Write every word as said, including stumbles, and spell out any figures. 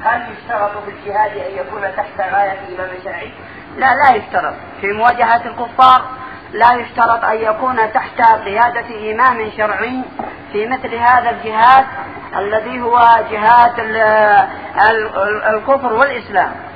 هل يشترط في الجهاد أن يكون تحت راية إمام شرعي؟ لا، لا يشترط. في مواجهة الكفار لا يشترط أن يكون تحت قيادة إمام شرعي في مثل هذا الجهاد الذي هو جهاد الكفر والإسلام.